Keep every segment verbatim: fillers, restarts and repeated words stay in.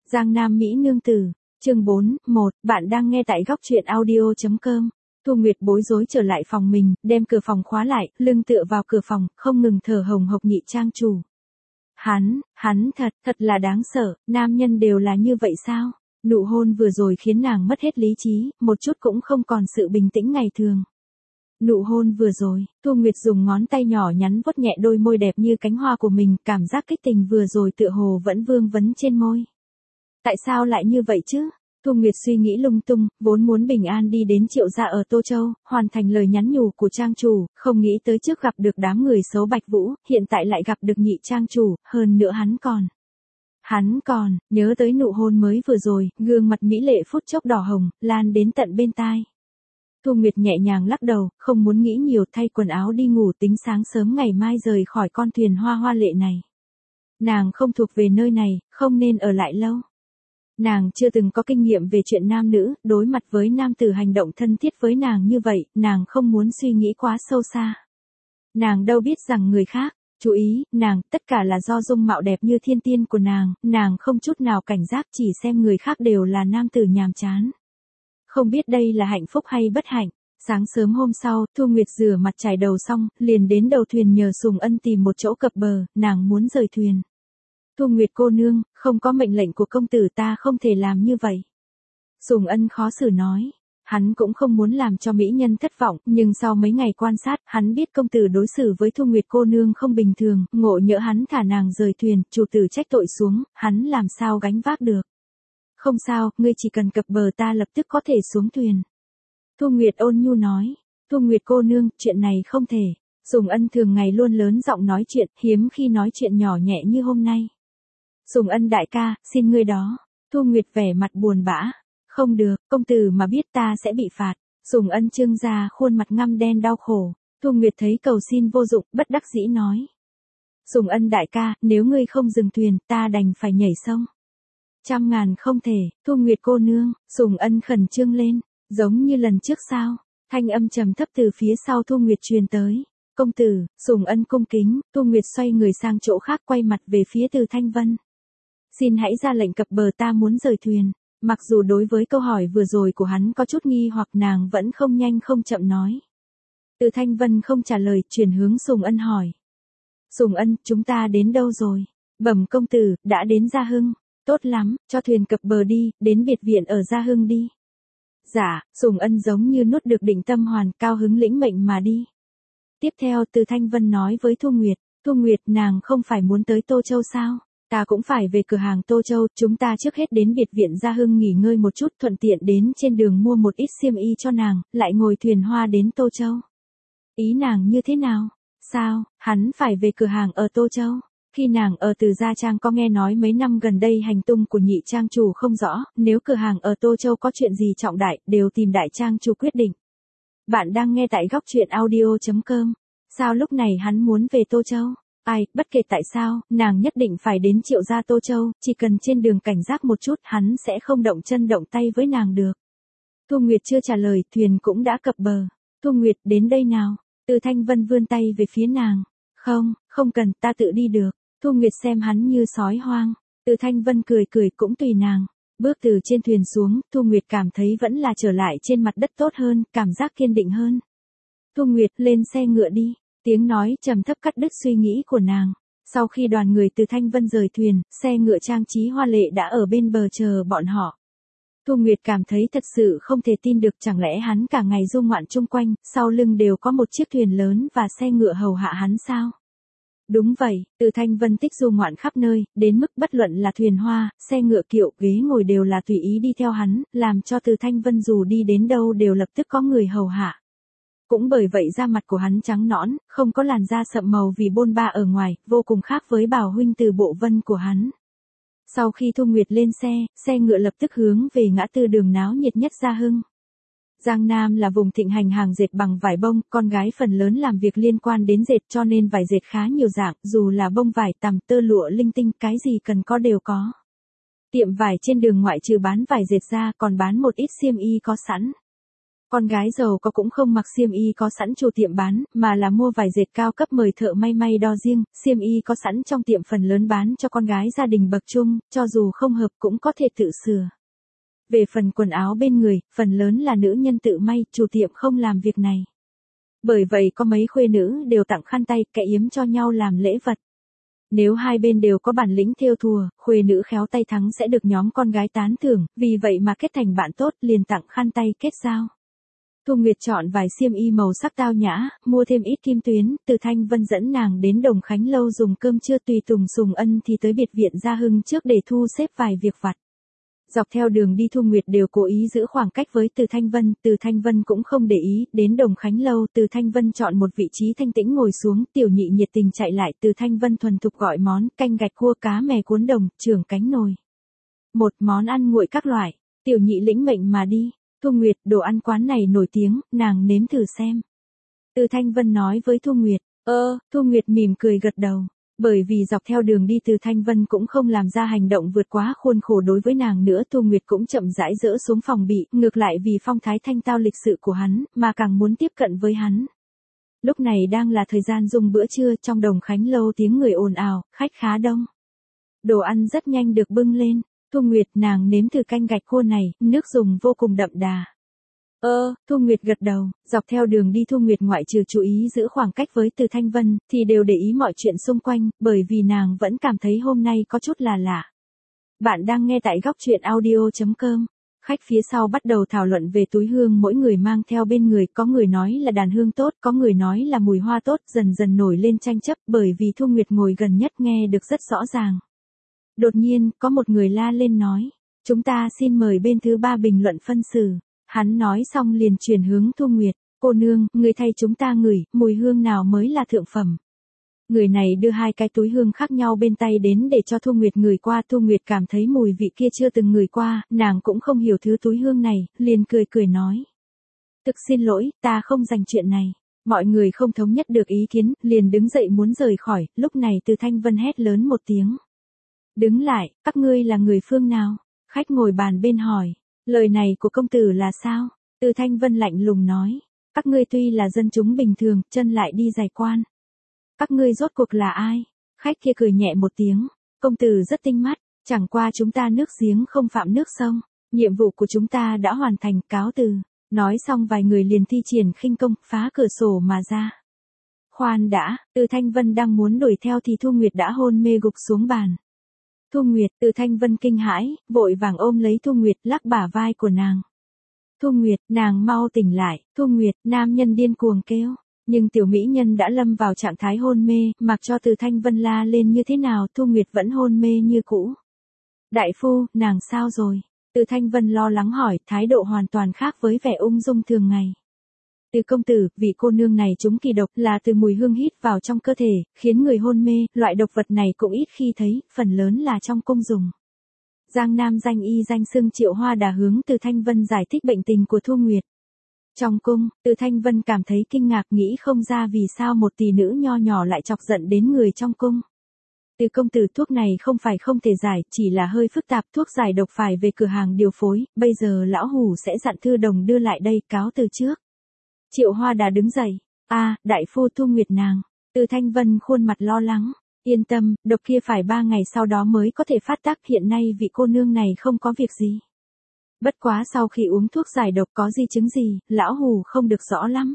Giang Nam Mỹ nương tử, chương bốn, một, bạn đang nghe tại góc truyện audio.com. Thu Nguyệt bối rối trở lại phòng mình, đem cửa phòng khóa lại, lưng tựa vào cửa phòng, không ngừng thở hồng hộc Nhị trang chủ. Hắn, hắn thật, thật là đáng sợ, nam nhân đều là như vậy sao? Nụ hôn vừa rồi khiến nàng mất hết lý trí, một chút cũng không còn sự bình tĩnh ngày thường. Nụ hôn vừa rồi, Thu Nguyệt dùng ngón tay nhỏ nhắn vuốt nhẹ đôi môi đẹp như cánh hoa của mình, cảm giác kích tình vừa rồi tựa hồ vẫn vương vấn trên môi. Tại sao lại như vậy chứ? Thu Nguyệt suy nghĩ lung tung, vốn muốn bình an đi đến Triệu gia ở Tô Châu, hoàn thành lời nhắn nhủ của trang chủ, không nghĩ tới trước gặp được đám người xấu Bạch Vũ, hiện tại lại gặp được Nhị trang chủ, hơn nữa hắn còn. Hắn còn, nhớ tới nụ hôn mới vừa rồi, gương mặt mỹ lệ phút chốc đỏ hồng, lan đến tận bên tai. Thu Nguyệt nhẹ nhàng lắc đầu, không muốn nghĩ nhiều, thay quần áo đi ngủ, tính sáng sớm ngày mai rời khỏi con thuyền hoa hoa lệ này. Nàng không thuộc về nơi này, không nên ở lại lâu. Nàng chưa từng có kinh nghiệm về chuyện nam nữ, đối mặt với nam tử hành động thân thiết với nàng như vậy, nàng không muốn suy nghĩ quá sâu xa. Nàng đâu biết rằng người khác, chú ý, nàng, tất cả là do dung mạo đẹp như thiên tiên của nàng, nàng không chút nào cảnh giác, chỉ xem người khác đều là nam tử nhàm chán. Không biết đây là hạnh phúc hay bất hạnh. Sáng sớm hôm sau, Thu Nguyệt rửa mặt chải đầu xong, liền đến đầu thuyền nhờ Sùng Ân tìm một chỗ cập bờ, nàng muốn rời thuyền. Thu Nguyệt cô nương, không có mệnh lệnh của công tử ta không thể làm như vậy. Sùng Ân khó xử nói. Hắn cũng không muốn làm cho mỹ nhân thất vọng, nhưng sau mấy ngày quan sát, hắn biết công tử đối xử với Thu Nguyệt cô nương không bình thường, ngộ nhỡ hắn thả nàng rời thuyền, chủ tử trách tội xuống, hắn làm sao gánh vác được. Không sao, ngươi chỉ cần cập bờ ta lập tức có thể xuống thuyền. Thu Nguyệt ôn nhu nói. Thu Nguyệt cô nương, chuyện này không thể. Sùng Ân thường ngày luôn lớn giọng nói chuyện, hiếm khi nói chuyện nhỏ nhẹ như hôm nay. Sùng Ân đại ca, xin ngươi đó. Thu Nguyệt vẻ mặt buồn bã. Không được, công tử mà biết ta sẽ bị phạt. Sùng Ân trương ra khuôn mặt ngăm đen đau khổ. Thu Nguyệt thấy cầu xin vô dụng, bất đắc dĩ nói. Sùng Ân đại ca, nếu ngươi không dừng thuyền, ta đành phải nhảy sông. Trăm ngàn không thể, Thu Nguyệt cô nương, Sùng Ân khẩn trương lên, giống như lần trước sao, thanh âm trầm thấp từ phía sau Thu Nguyệt truyền tới. Công tử, Sùng Ân cung kính, Thu Nguyệt xoay người sang chỗ khác quay mặt về phía Từ Thanh Vân. Xin hãy ra lệnh cập bờ ta muốn rời thuyền. Mặc dù đối với câu hỏi vừa rồi của hắn có chút nghi hoặc nàng vẫn không nhanh không chậm nói. Từ Thanh Vân không trả lời, chuyển hướng Sùng Ân hỏi. Sùng Ân, chúng ta đến đâu rồi? Bẩm công tử, đã đến Gia Hưng. Tốt lắm, cho thuyền cập bờ đi, đến biệt viện ở Gia Hưng đi. Dạ, Sùng Ân giống như nuốt được định tâm hoàn, cao hứng lĩnh mệnh mà đi. Tiếp theo Từ Thanh Vân nói với Thu Nguyệt, Thu Nguyệt nàng không phải muốn tới Tô Châu sao? Ta cũng phải về cửa hàng Tô Châu, chúng ta trước hết đến biệt viện Gia Hưng nghỉ ngơi một chút, thuận tiện đến trên đường mua một ít xiêm y cho nàng, lại ngồi thuyền hoa đến Tô Châu. Ý nàng như thế nào? Sao, hắn phải về cửa hàng ở Tô Châu? Khi nàng ở Từ Gia Trang có nghe nói mấy năm gần đây hành tung của Nhị trang chủ không rõ, nếu cửa hàng ở Tô Châu có chuyện gì trọng đại, đều tìm đại trang chủ quyết định. Bạn đang nghe tại góc truyện audio.com. Sao lúc này hắn muốn về Tô Châu? Ai, bất kể tại sao, nàng nhất định phải đến Triệu gia Tô Châu, chỉ cần trên đường cảnh giác một chút, hắn sẽ không động chân động tay với nàng được. Thu Nguyệt chưa trả lời, thuyền cũng đã cập bờ. Thu Nguyệt, đến đây nào. Từ Thanh Vân vươn tay về phía nàng. Không, không cần, ta tự đi được. Thu Nguyệt xem hắn như sói hoang. Từ Thanh Vân cười cười cũng tùy nàng. Bước từ trên thuyền xuống, Thu Nguyệt cảm thấy vẫn là trở lại trên mặt đất tốt hơn, cảm giác kiên định hơn. Thu Nguyệt, lên xe ngựa đi. Tiếng nói trầm thấp cắt đứt suy nghĩ của nàng. Sau khi đoàn người từ Thanh Vân rời thuyền, xe ngựa trang trí hoa lệ đã ở bên bờ chờ bọn họ. Thu Nguyệt cảm thấy thật sự không thể tin được, chẳng lẽ hắn cả ngày du ngoạn chung quanh, sau lưng đều có một chiếc thuyền lớn và xe ngựa hầu hạ hắn sao? Đúng vậy, Từ Thanh Vân thích du ngoạn khắp nơi, đến mức bất luận là thuyền hoa, xe ngựa kiệu, ghế ngồi đều là tùy ý đi theo hắn, làm cho Từ Thanh Vân dù đi đến đâu đều lập tức có người hầu hạ. Cũng bởi vậy da mặt của hắn trắng nõn, không có làn da sậm màu vì bôn ba ở ngoài, vô cùng khác với Bảo huynh Từ Bộ Vân của hắn. Sau khi Thu Nguyệt lên xe, xe ngựa lập tức hướng về ngã tư đường náo nhiệt nhất Gia Hưng. Giang Nam là vùng thịnh hành hàng dệt bằng vải bông, con gái phần lớn làm việc liên quan đến dệt cho nên vải dệt khá nhiều dạng, dù là bông vải, tằm, tơ lụa linh tinh, cái gì cần có đều có. Tiệm vải trên đường ngoại trừ bán vải dệt ra còn bán một ít xiêm y có sẵn. Con gái giàu có cũng không mặc xiêm y có sẵn chủ tiệm bán, mà là mua vải dệt cao cấp mời thợ may may đo riêng, xiêm y có sẵn trong tiệm phần lớn bán cho con gái gia đình bậc trung, cho dù không hợp cũng có thể tự sửa. Về phần quần áo bên người, phần lớn là nữ nhân tự may, chủ tiệm không làm việc này. Bởi vậy có mấy khuê nữ đều tặng khăn tay, kệ yếm cho nhau làm lễ vật. Nếu hai bên đều có bản lĩnh thêu thùa, khuê nữ khéo tay thắng sẽ được nhóm con gái tán thưởng, vì vậy mà kết thành bạn tốt liền tặng khăn tay kết giao. Thu Nguyệt chọn vài xiêm y màu sắc tao nhã, mua thêm ít kim tuyến, Từ Thanh Vân dẫn nàng đến Đồng Khánh lâu dùng cơm trưa, tùy tùng Sùng Ân thì tới biệt viện Gia Hưng trước để thu xếp vài việc vặt. Dọc theo đường đi Thu Nguyệt đều cố ý giữ khoảng cách với Từ Thanh Vân, Từ Thanh Vân cũng không để ý, đến Đồng Khánh lâu Từ Thanh Vân chọn một vị trí thanh tĩnh ngồi xuống, Tiểu Nhị nhiệt tình chạy lại, Từ Thanh Vân thuần thục gọi món, canh gạch cua cá mè cuốn đồng, trưởng cánh nồi. Một món ăn nguội các loại, Tiểu Nhị lĩnh mệnh mà đi. Thu Nguyệt, đồ ăn quán này nổi tiếng, nàng nếm thử xem. Từ Thanh Vân nói với Thu Nguyệt, ơ, Thu Nguyệt mỉm cười gật đầu. Bởi vì dọc theo đường đi Từ Thanh Vân cũng không làm ra hành động vượt quá khuôn khổ đối với nàng nữa, Thu Nguyệt cũng chậm rãi dỡ xuống phòng bị, ngược lại vì phong thái thanh tao lịch sự của hắn, mà càng muốn tiếp cận với hắn. Lúc này đang là thời gian dùng bữa trưa, trong Đồng Khánh lâu tiếng người ồn ào, khách khá đông. Đồ ăn rất nhanh được bưng lên. Thu Nguyệt, nàng nếm thử canh gạch khô này, nước dùng vô cùng đậm đà. Ơ, Thu Nguyệt gật đầu, dọc theo đường đi Thu Nguyệt ngoại trừ chú ý giữ khoảng cách với Từ Thanh Vân, thì đều để ý mọi chuyện xung quanh, bởi vì nàng vẫn cảm thấy hôm nay có chút là lạ. Bạn đang nghe tại góc truyện audio chấm com. Khách phía sau bắt đầu thảo luận về túi hương mỗi người mang theo bên người, có người nói là đàn hương tốt, có người nói là mùi hoa tốt, dần dần nổi lên tranh chấp, bởi vì Thu Nguyệt ngồi gần nhất nghe được rất rõ ràng. Đột nhiên, có một người la lên nói, chúng ta xin mời bên thứ ba bình luận phân xử. Hắn nói xong liền chuyển hướng Thu Nguyệt, cô nương, người thay chúng ta ngửi, mùi hương nào mới là thượng phẩm. Người này đưa hai cái túi hương khác nhau bên tay đến để cho Thu Nguyệt ngửi qua, Thu Nguyệt cảm thấy mùi vị kia chưa từng ngửi qua, nàng cũng không hiểu thứ túi hương này, liền cười cười nói. Thực xin lỗi, ta không dành chuyện này. Mọi người không thống nhất được ý kiến, liền đứng dậy muốn rời khỏi, lúc này Từ Thanh Vân hét lớn một tiếng. Đứng lại, các ngươi là người phương nào? Khách ngồi bàn bên hỏi, lời này của công tử là sao? Từ Thanh Vân lạnh lùng nói, các ngươi tuy là dân chúng bình thường, chân lại đi giày quan. Các ngươi rốt cuộc là ai? Khách kia cười nhẹ một tiếng, công tử rất tinh mắt, chẳng qua chúng ta nước giếng không phạm nước sông, nhiệm vụ của chúng ta đã hoàn thành, cáo từ. Nói xong vài người liền thi triển khinh công, phá cửa sổ mà ra. Khoan đã, Từ Thanh Vân đang muốn đuổi theo thì Thu Nguyệt đã hôn mê gục xuống bàn. Thu Nguyệt, Từ Thanh Vân kinh hãi, vội vàng ôm lấy Thu Nguyệt, lắc bả vai của nàng. Thu Nguyệt, nàng mau tỉnh lại, Thu Nguyệt, nam nhân điên cuồng kêu. Nhưng tiểu mỹ nhân đã lâm vào trạng thái hôn mê, mặc cho Từ Thanh Vân la lên như thế nào, Thu Nguyệt vẫn hôn mê như cũ. Đại phu, nàng sao rồi? Từ Thanh Vân lo lắng hỏi, thái độ hoàn toàn khác với vẻ ung dung thường ngày. Từ công tử, vị cô nương này trúng kỳ độc là từ mùi hương hít vào trong cơ thể, khiến người hôn mê, loại độc vật này cũng ít khi thấy, phần lớn là trong cung dùng. Giang Nam danh y danh xưng Triệu Hoa Đà hướng Từ Thanh Vân giải thích bệnh tình của Thu Nguyệt. Trong cung, Từ Thanh Vân cảm thấy kinh ngạc, nghĩ không ra vì sao một tỷ nữ nho nhỏ lại chọc giận đến người trong cung. Từ công tử, thuốc này không phải không thể giải, chỉ là hơi phức tạp, thuốc giải độc phải về cửa hàng điều phối, bây giờ lão hủ sẽ dặn thư đồng đưa lại đây, cáo từ trước. Triệu Hoa Đà đứng dậy, a, đại phu Thu Nguyệt nàng. Từ Thanh Vân khuôn mặt lo lắng, yên tâm, độc kia phải ba ngày sau đó mới có thể phát tác, hiện nay vị cô nương này không có việc gì. Bất quá sau khi uống thuốc giải độc có di chứng gì, lão hủ không được rõ lắm.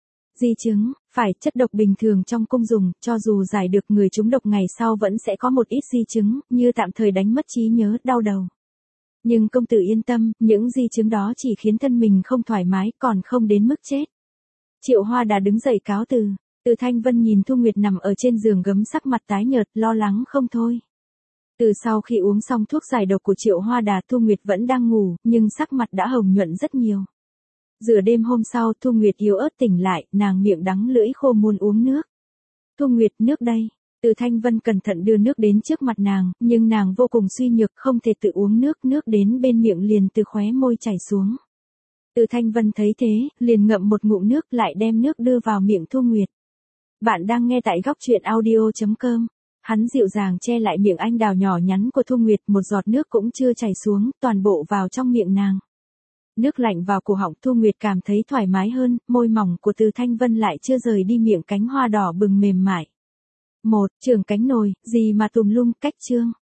Di chứng, phải chất độc bình thường trong cung dùng, cho dù giải được người trúng độc ngày sau vẫn sẽ có một ít di chứng, như tạm thời đánh mất trí nhớ, đau đầu. Nhưng công tử yên tâm, những di chứng đó chỉ khiến thân mình không thoải mái, còn không đến mức chết. Triệu Hoa Đà đứng dậy cáo từ. Từ Thanh Vân nhìn Thu Nguyệt nằm ở trên giường gấm sắc mặt tái nhợt, lo lắng không thôi. Từ sau khi uống xong thuốc giải độc của Triệu Hoa Đà, Thu Nguyệt vẫn đang ngủ, nhưng sắc mặt đã hồng nhuận rất nhiều. Giữa đêm hôm sau, Thu Nguyệt yếu ớt tỉnh lại, nàng miệng đắng lưỡi khô muốn uống nước. Thu Nguyệt, nước đây. Từ Thanh Vân cẩn thận đưa nước đến trước mặt nàng, nhưng nàng vô cùng suy nhược, không thể tự uống nước, nước đến bên miệng liền từ khóe môi chảy xuống. Từ Thanh Vân thấy thế, liền ngậm một ngụm nước, lại đem nước đưa vào miệng Thu Nguyệt. Bạn đang nghe tại góc truyện audio chấm com. Hắn dịu dàng che lại miệng anh đào nhỏ nhắn của Thu Nguyệt, một giọt nước cũng chưa chảy xuống, toàn bộ vào trong miệng nàng. Nước lạnh vào cổ họng Thu Nguyệt cảm thấy thoải mái hơn, môi mỏng của Từ Thanh Vân lại chưa rời đi miệng cánh hoa đỏ bừng mềm mại. Một, trưởng cánh nồi, gì mà tùm lum, cách chương.